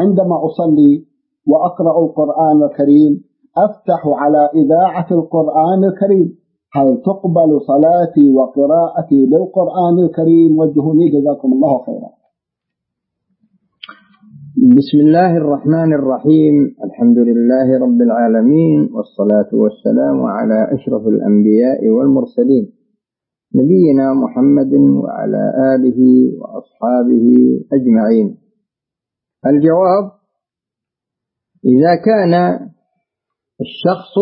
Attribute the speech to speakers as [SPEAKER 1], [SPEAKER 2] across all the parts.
[SPEAKER 1] عندما أصلي وأقرأ القرآن الكريم أفتح على إذاعة القرآن الكريم، هل تقبل صلاتي وقراءتي للقرآن الكريم؟ وجهوني جزاكم الله خيرا.
[SPEAKER 2] بسم الله الرحمن الرحيم. الحمد لله رب العالمين، والصلاة والسلام على أشرف الأنبياء والمرسلين، نبينا محمد وعلى آله وأصحابه أجمعين. الجواب: إذا كان الشخص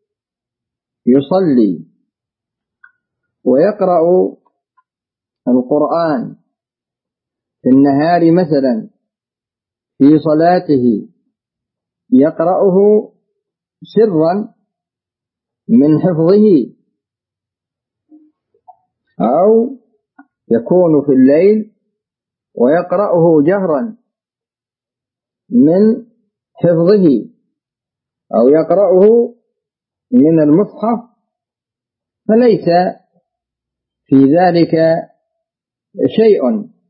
[SPEAKER 2] يصلي ويقرأ القرآن في النهار مثلا في صلاته، يقرأه سرا من حفظه، أو يكون في الليل ويقرأه جهرا من حفظه، أو يقرأه من المصحف، فليس في ذلك شيء،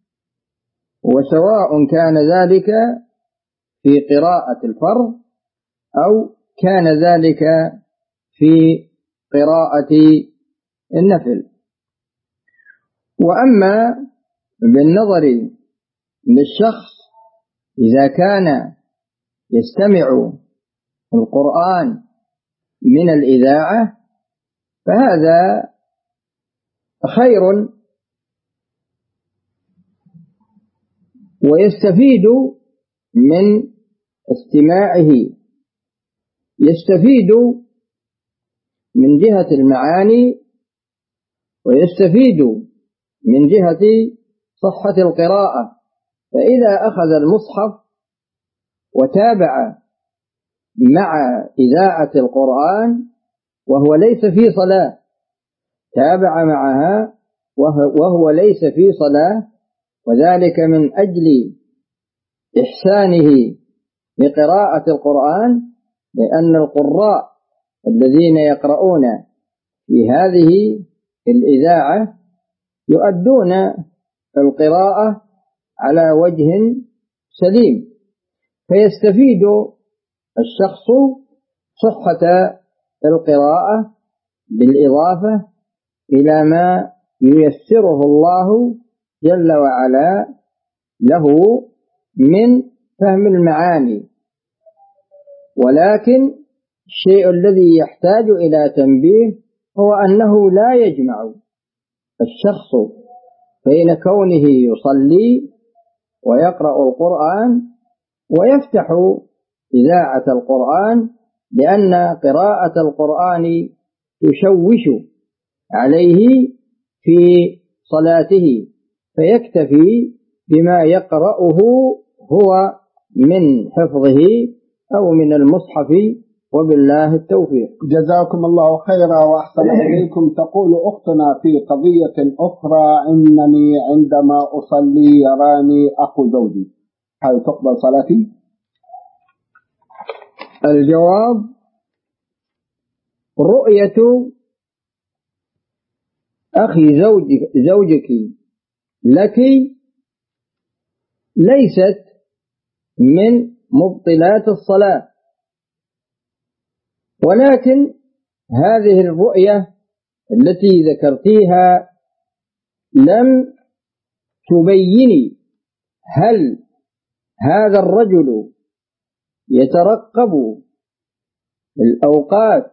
[SPEAKER 2] وسواء كان ذلك في قراءة الفرض أو كان ذلك في قراءة النفل. وأما بالنظر للشخص إذا كان يستمع القرآن من الإذاعة، فهذا خير، ويستفيد من استماعه، يستفيد من جهة المعاني، ويستفيد من جهة صحة القراءة. فإذا أخذ المصحف وتابع مع إذاعة القرآن وهو ليس في صلاة، تابع معها وهو ليس في صلاة، وذلك من أجل إحسانه لقراءة القرآن، لأن القراء الذين يقرؤون في هذه الإذاعة يؤدون القراءة على وجه سليم، فيستفيد الشخص صحة القراءة بالإضافة إلى ما ييسره الله جل وعلا له من فهم المعاني. ولكن الشيء الذي يحتاج إلى تنبيه هو أنه لا يجمع الشخص بين كونه يصلي ويقرأ القرآن ويفتح إذاعة القرآن، لأن قراءة القرآن تشوش عليه في صلاته، فيكتفي بما يقرأه هو من حفظه أو من المصحف، وبالله التوفيق.
[SPEAKER 1] جزاكم الله خيرا وأحسن إليكم. تقول أختنا في قضية أخرى: إنني عندما أصلي يراني أخو زوجي، هل تقبل صلاتي؟
[SPEAKER 2] الجواب: رؤية أخي زوجك لك ليست من مبطلات الصلاة، ولكن هذه الرؤية التي ذكرتيها لم تبيني هل هذا الرجل يترقب الأوقات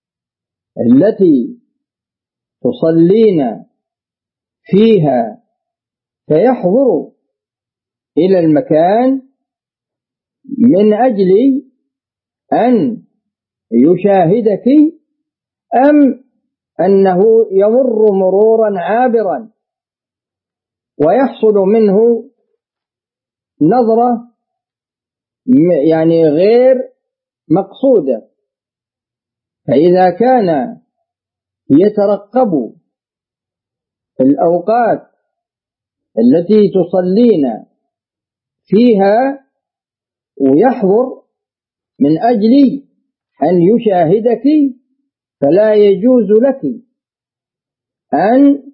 [SPEAKER 2] التي تصلين فيها فيحضر إلى المكان من أجل أن يشاهدك، أم أنه يمر مرورا عابرا ويحصل منه نظرة يعني غير مقصودة. فإذا كان يترقب الأوقات التي تصلين فيها ويحضر من أجل أن يشاهدك، فلا يجوز لك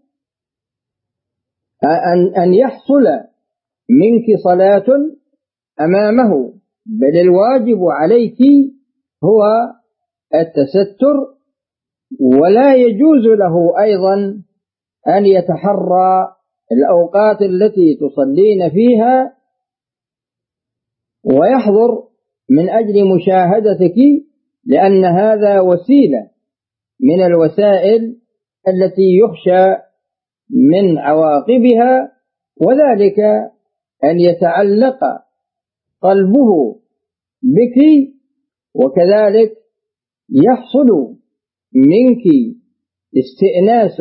[SPEAKER 2] أن يحصل منك صلاة أمامه، بل الواجب عليك هو التستر. ولا يجوز له أيضا أن يتحرى الأوقات التي تصلين فيها ويحضر من أجل مشاهدتك، لأن هذا وسيلة من الوسائل التي يخشى من عواقبها، وذلك أن يتعلق قلبه بك، وكذلك يحصل منك استئناس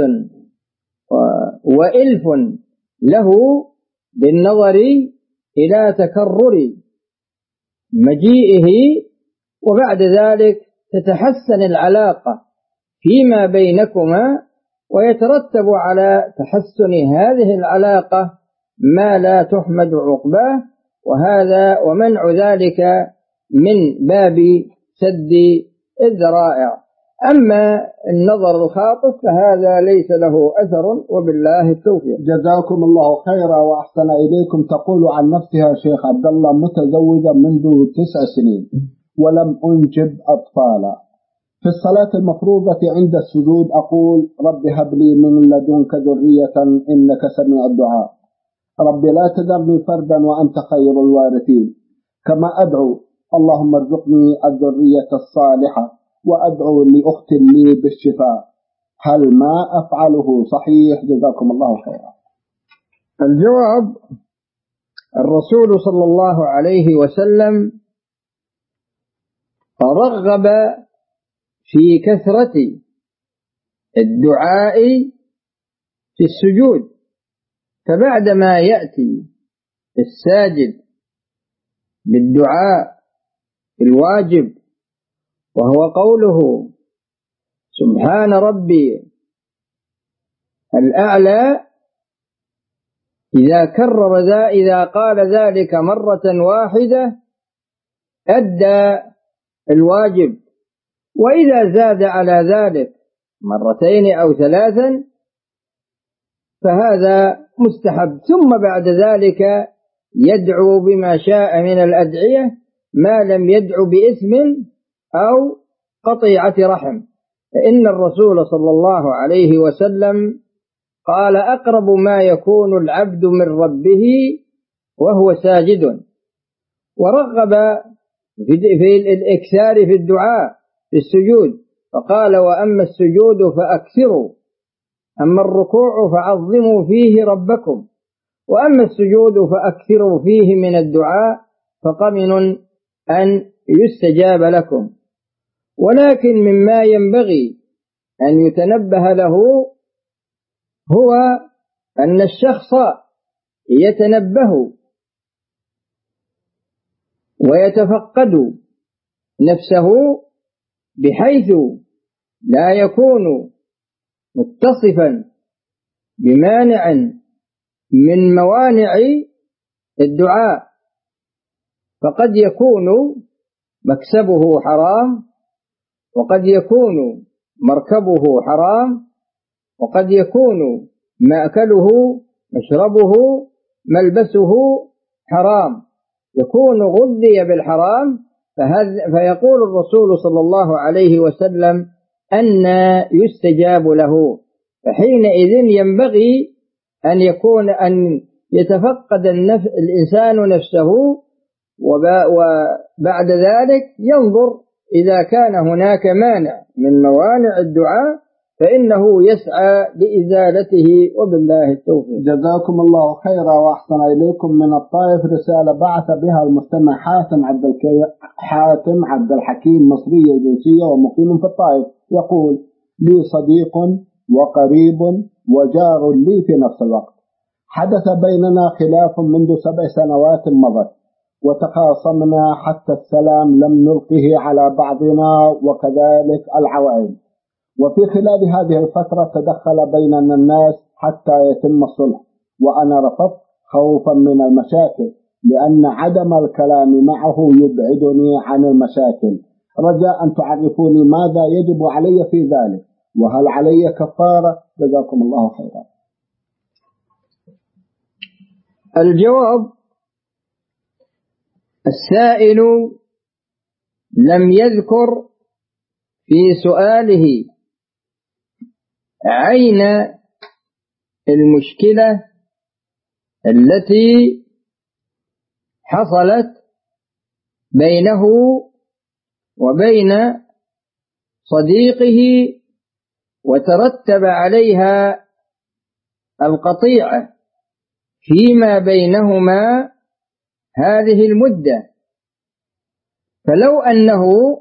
[SPEAKER 2] وإلف له بالنظر إلى تكرر مجيئه، وبعد ذلك تتحسن العلاقة فيما بينكما، ويترتب على تحسن هذه العلاقة ما لا تحمد عقباه، وهذا ومنع ذلك من باب سد الذرائع. أما النظر الخاطف فهذا ليس له أثر، وبالله التوفيق.
[SPEAKER 1] جزاكم الله خيرا وأحسن إليكم. تقول عن نفسها شيخ عبد الله: متزوجة منذ 9 سنين ولم أنجب أطفالا. في الصلاة المفروضة عند السجود أقول: رب هب لي من لدنك ذرية إنك سميع الدعاء، رب لا تذرني فردا وأنت خير الوارثين. كما أدعو: اللهم ارزقني الذرية الصالحة، وأدعو لأخت لي بالشفاء. هل ما أفعله صحيح؟ جزاكم الله خيرا.
[SPEAKER 2] الجواب: الرسول صلى الله عليه وسلم رغب في كثرة الدعاء في السجود، فبعدما يأتي الساجد بالدعاء الواجب وهو قوله سبحان ربي الأعلى، إذا قال ذلك مرة واحدة أدى الواجب، وإذا زاد على ذلك مرتين أو 3 فهذا مستحب. ثم بعد ذلك يدعو بما شاء من الأدعية ما لم يدعو بإثم أو قطيعة رحم، فإن الرسول صلى الله عليه وسلم قال: أقرب ما يكون العبد من ربه وهو ساجد. ورغب في الإكثار في الدعاء في السجود، فقال: وأما السجود فأكثروا، أما الركوع فعظموا فيه ربكم، وأما السجود فأكثروا فيه من الدعاء، فقمن أن يستجاب لكم. ولكن مما ينبغي أن يتنبه له هو أن الشخص يتنبه ويتفقد نفسه بحيث لا يكون متصفا بمانع من موانع الدعاء، فقد يكون مكسبه حرام، وقد يكون مركبه حرام، وقد يكون مأكله مشربه ملبسه حرام، يكون غذي بالحرام. فيقول الرسول صلى الله عليه وسلم أن يستجاب له. فحينئذ ينبغي أن يتفقد الإنسان نفسه، وبعد ذلك ينظر إذا كان هناك مانع من موانع الدعاء فإنه يسعى لإزالته، وبالله التوفيق.
[SPEAKER 1] جزاكم الله خيرا وأحسن إليكم. من الطائف رسالة بعث بها المستمع حاتم عبد الحكيم، مصري وجنسية ومقيم في الطائف، يقول: لي صديق وقريب وجار لي في نفس الوقت، حدث بيننا خلاف منذ 7 سنوات مضت، وتخاصمنا حتى السلام لم نلقه على بعضنا، وكذلك العوائل. وفي خلال هذه الفترة تدخل بيننا الناس حتى يتم الصلح، وأنا رفضت خوفا من المشاكل، لأن عدم الكلام معه يبعدني عن المشاكل. رجاء أن تعرفوني ماذا يجب علي في ذلك، وهل علي كفارة؟ جزاكم الله خيرا.
[SPEAKER 2] الجواب: السائل لم يذكر في سؤاله عين المشكلة التي حصلت بينه وبين صديقه وترتب عليها القطيعة فيما بينهما هذه المدة، فلو أنه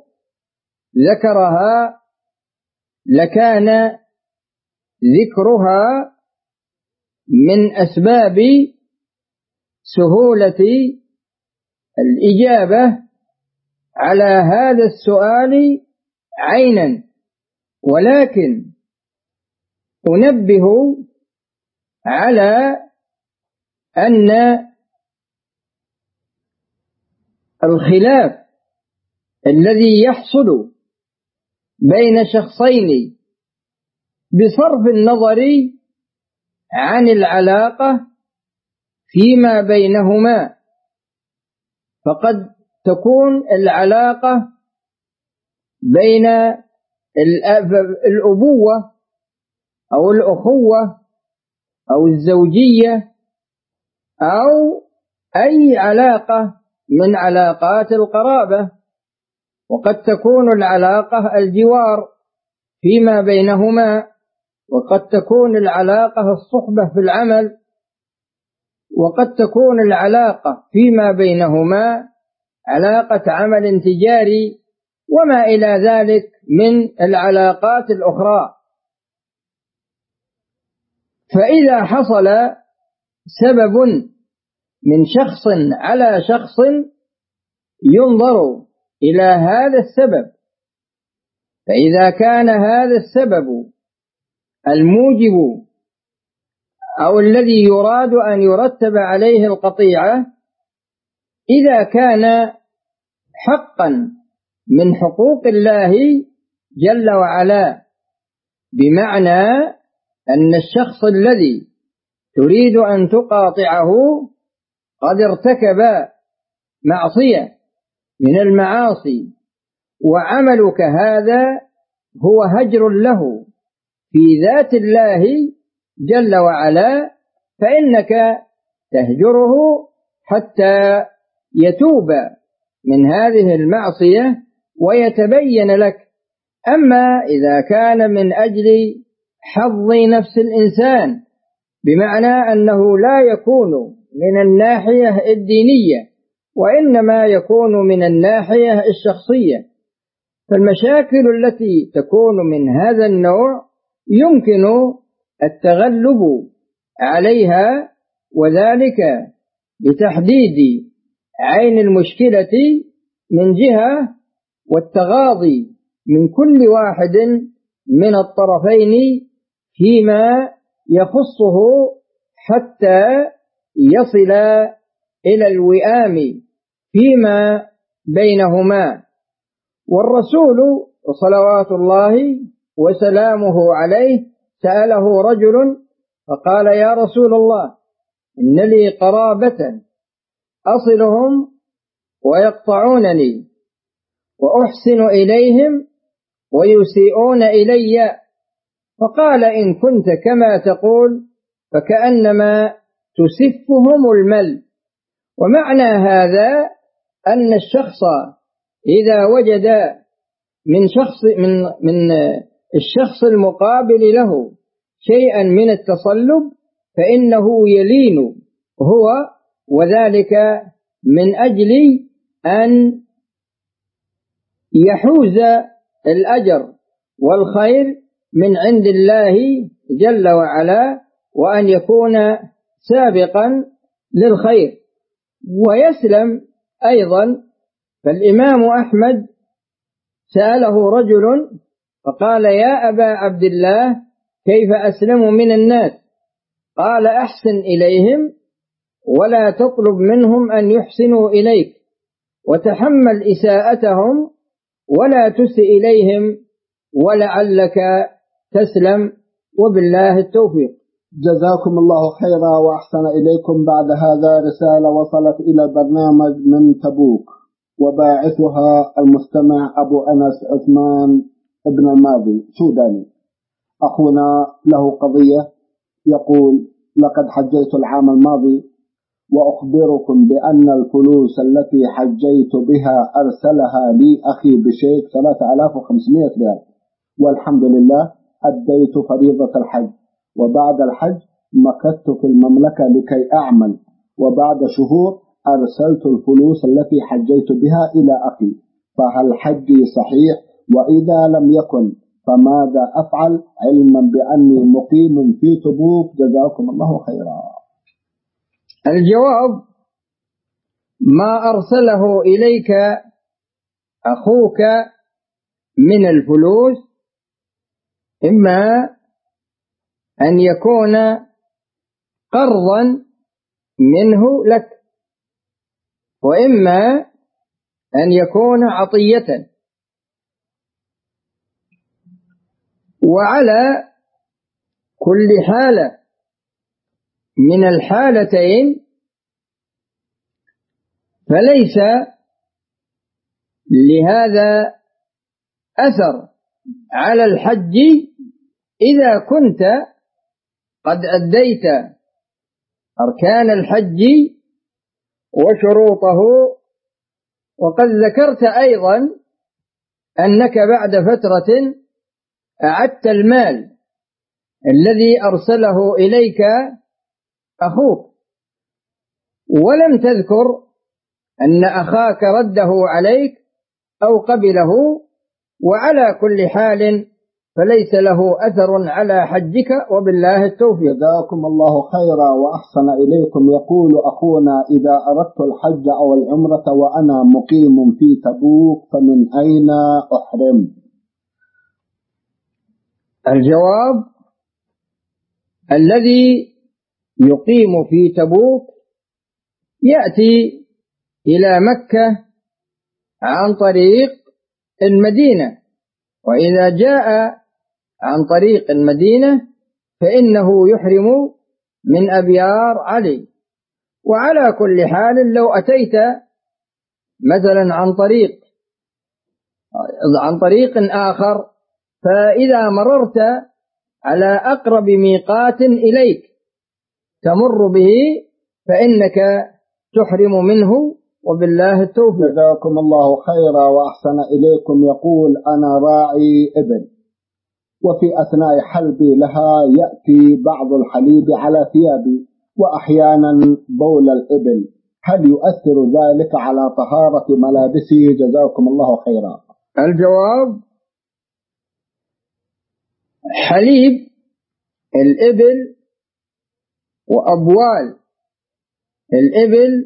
[SPEAKER 2] ذكرها لكان ذكرها من أسباب سهولة الإجابة على هذا السؤال عينا، ولكن أنبه على أن الخلاف الذي يحصل بين شخصين بصرف النظر عن العلاقة فيما بينهما، فقد تكون العلاقة بين الأبوة أو الأخوة أو الزوجية أو أي علاقة من علاقات القرابة، وقد تكون العلاقة الجوار فيما بينهما، وقد تكون العلاقة الصحبة في العمل، وقد تكون العلاقة فيما بينهما علاقة عمل تجاري وما إلى ذلك من العلاقات الأخرى. فإذا حصل سبب من شخص على شخص ينظر إلى هذا السبب، فإذا كان هذا السبب الموجب أو الذي يراد أن يرتب عليه القطيعة إذا كان حقا من حقوق الله جل وعلا، بمعنى أن الشخص الذي تريد أن تقاطعه قد ارتكب معصية من المعاصي، وعملك هذا هو هجر له في ذات الله جل وعلا، فإنك تهجره حتى يتوب من هذه المعصية ويتبين لك. أما إذا كان من أجل حظ نفس الإنسان، بمعنى أنه لا يكون من الناحية الدينية وإنما يكون من الناحية الشخصية، فالمشاكل التي تكون من هذا النوع يمكن التغلب عليها، وذلك بتحديد عين المشكلة من جهة والتغاضي من كل واحد من الطرفين فيما يخصه حتى يصل إلى الوئام فيما بينهما. والرسول صلوات الله وسلامه عليه سأله رجل فقال: يا رسول الله، إن لي قرابة أصلهم ويقطعونني وأحسن إليهم ويسيئون إلي. فقال: إن كنت كما تقول فكأنما تسفهم المل. ومعنى هذا أن الشخص إذا وجد من الشخص المقابل له شيئا من التصلب فإنه يلين هو، وذلك من أجل أن يحوز الأجر والخير من عند الله جل وعلا، وأن يكون سابقا للخير ويسلم أيضا. فالإمام أحمد سأله رجل فقال: يا أبا عبد الله، كيف أسلم من الناس؟ قال: أحسن إليهم ولا تطلب منهم أن يحسنوا إليك، وتحمل إساءتهم ولا تسئ إليهم، ولعلك تسلم، وبالله التوفيق.
[SPEAKER 1] جزاكم الله خيرا وأحسن إليكم. بعد هذا رسالة وصلت إلى البرنامج من تبوك، وباعثها المستمع أبو أنس عثمان ابن الماضي سوداني. أخونا له قضية، يقول: لقد حجيت العام الماضي، وأخبركم بأن الفلوس التي حجيت بها أرسلها لي أخي بشيك 3500 ريال، والحمد لله أديت فريضة الحج، وبعد الحج مكثت في المملكة لكي أعمل، وبعد شهور أرسلت الفلوس التي حجيت بها إلى أخي، فهل حجي صحيح؟ وإذا لم يكن فماذا أفعل علما بأني مقيم في تبوك؟ جزاكم الله خيرا.
[SPEAKER 2] الجواب: ما أرسله إليك أخوك من الفلوس إما أن يكون قرضا منه لك، وإما أن يكون عطية. وعلى كل حالة من الحالتين فليس لهذا أثر على الحج إذا كنت قد أديت أركان الحج وشروطه، وقد ذكرت أيضا أنك بعد فترة أعدت المال الذي أرسله إليك أخوك، ولم تذكر أن أخاك رده عليك أو قبله. وعلى كل حال فليس له أثر على حجك، وبالله التوفيق.
[SPEAKER 1] جزاكم الله خيرا وأحسن إليكم. يقول أخونا: إذا أردت الحج أو العمرة وأنا مقيم في تبوك فمن أين أحرم؟
[SPEAKER 2] الجواب: الذي يقيم في تبوك يأتي إلى مكة عن طريق المدينة، وإذا جاء عن طريق المدينة فإنه يحرم من أبيار علي. وعلى كل حال لو أتيت مثلا عن طريق آخر، فإذا مررت على أقرب ميقات إليك تمر به فإنك تحرم منه، وبالله التوفيق.
[SPEAKER 1] جزاكم الله خيرا وأحسن إليكم. يقول: أنا راعي إبل، وفي أثناء حلبي لها يأتي بعض الحليب على ثيابي، وأحيانا بول الإبل، هل يؤثر ذلك على طهارة ملابسي؟ جزاكم الله خيرا.
[SPEAKER 2] الجواب: حليب الإبل وأبوال الإبل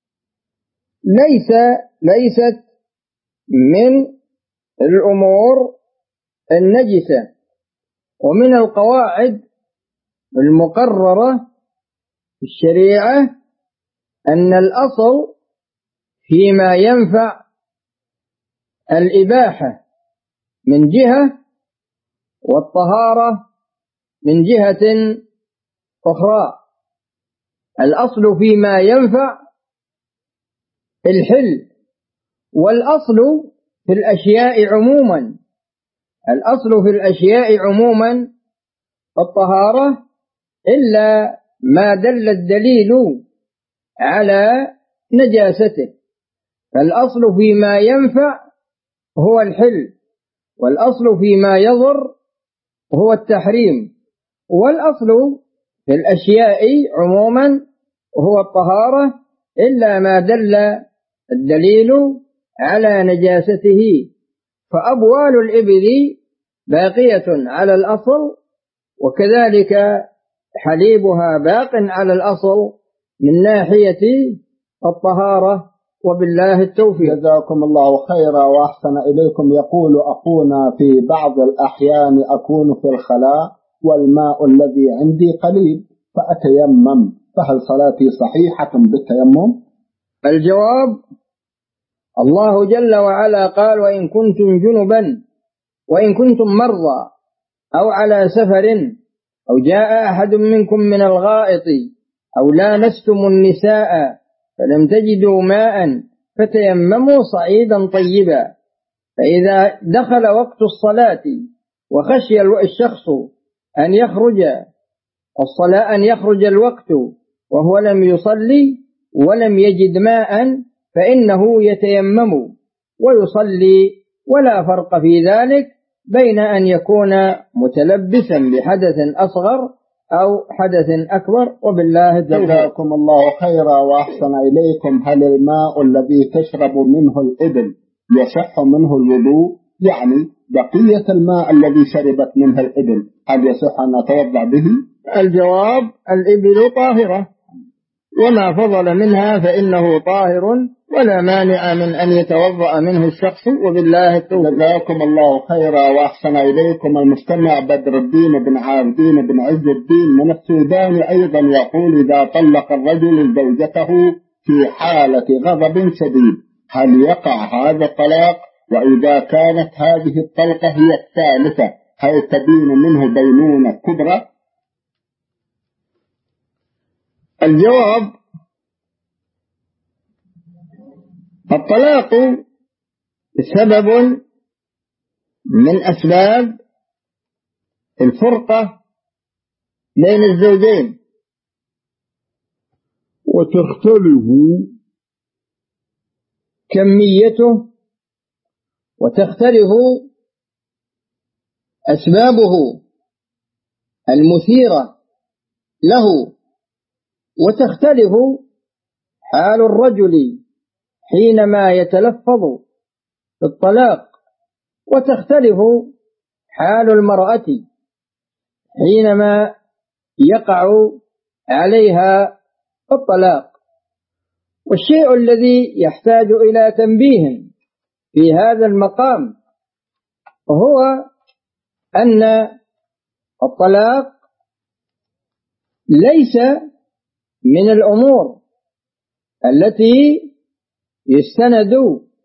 [SPEAKER 2] ليست من الأمور النجسة، ومن القواعد المقررة في الشريعة أن الأصل فيما ينفع الإباحة من جهة، والطهارة من جهة أخرى. الأصل فيما ينفع الحل، والأصل في الأشياء عموما، الأصل في الأشياء عموما الطهارة، إلا ما دل الدليل على نجاسته. فالأصل فيما ينفع هو الحل، والأصل فيما يضر هو التحريم، والأصل في الأشياء عموما هو الطهارة، إلا ما دل الدليل على نجاسته. فأبوال الإبل باقية على الأصل، وكذلك حليبها باق على الأصل من ناحية الطهارة، وبالله التوفيق.
[SPEAKER 1] جزاكم الله خيرا وأحسن إليكم. يقول أخونا: في بعض الأحيان أكون في الخلاء والماء الذي عندي قليل فأتيمم، فهل صلاتي صحيحة بالتيمم؟
[SPEAKER 2] الجواب: الله جل وعلا قال: وإن كنتم جنبا وإن كنتم مرضى أو على سفر أو جاء أحد منكم من الغائط أو لامستم النساء فلم تجدوا ماء فتيمموا صعيدا طيبا. فإذا دخل وقت الصلاة وخشي الشخص أن يخرج الوقت وهو لم يصلي ولم يجد ماء فإنه يتيمم ويصلي، ولا فرق في ذلك بين أن يكون متلبسا بحدث أصغر أو حدث أكبر. وبالله التوفيق.
[SPEAKER 1] جزاكم الله خيرا وأحسن إليكم. هل الماء الذي تشرب منه الإبل يصح منه الوضوء؟ يعني بقية الماء الذي شربت منه الإبل هل يصح أن نتوضأ به؟
[SPEAKER 2] الجواب: الإبل طاهرة، وما فضل منها فإنه طاهر، ولا مانع من أن يتوضأ منه الشخص. وبالله التوفيق.
[SPEAKER 1] جزاكم الله خيرا وأحسن إليكم. المستمع بدر الدين بن عابدين بن عز الدين من السودان أيضا يقول: إذا طلق الرجل زوجته في حالة غضب شديد هل يقع هذا الطلاق؟ وإذا كانت هذه الطلقة هي الثالثة هل تبين منه بينونة كبرى؟
[SPEAKER 2] الجواب: الطلاق سبب من أسباب الفرقة بين الزوجين، وتختلف كميته وتختلف أسبابه المثيرة له، وتختلف حال الرجل حينما يتلفظ بالطلاق، وتختلف حال المرأة حينما يقع عليها الطلاق. والشيء الذي يحتاج إلى تنبيه في هذا المقام هو أن الطلاق ليس من الأمور التي يستند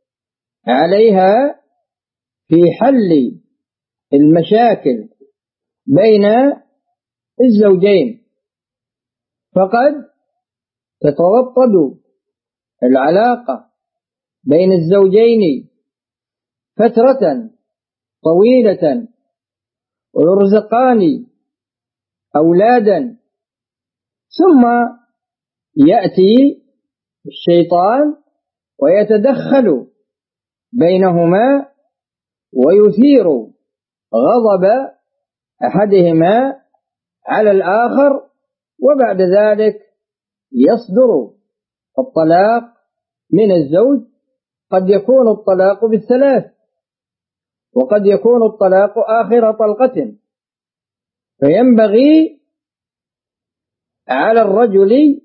[SPEAKER 2] عليها في حل المشاكل بين الزوجين، فقد تتوطد العلاقة بين الزوجين فترة طويلة ويرزقان أولادا، ثم يأتي الشيطان ويتدخل بينهما ويثير غضب أحدهما على الآخر، وبعد ذلك يصدر الطلاق من الزوج. قد يكون الطلاق بالثلاث، وقد يكون الطلاق آخر طلقة. فينبغي على الرجل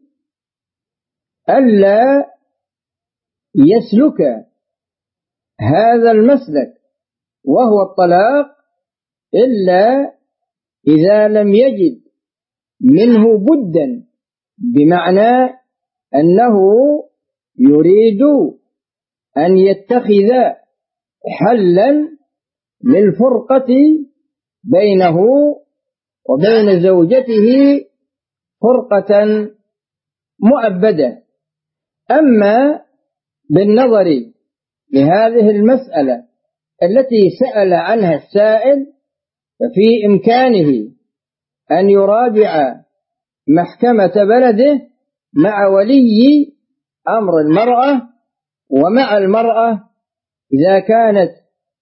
[SPEAKER 2] ألا يسلك هذا المسلك وهو الطلاق إلا إذا لم يجد منه بدا، بمعنى أنه يريد أن يتخذ حلا للفرقة بينه وبين زوجته فرقة مؤبدة. أما بالنظر لهذه المسألة التي سأل عنها السائل ففي إمكانه أن يراجع محكمة بلده مع ولي أمر المرأة ومع المرأة إذا كانت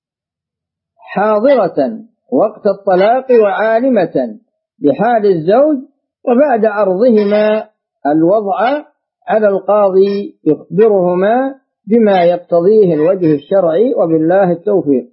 [SPEAKER 2] حاضرة وقت الطلاق وعالمة بحال الزوج، وبعد عرضهما الوضع على القاضي يخبرهما بما يقتضيه الوجه الشرعي. وبالله التوفيق.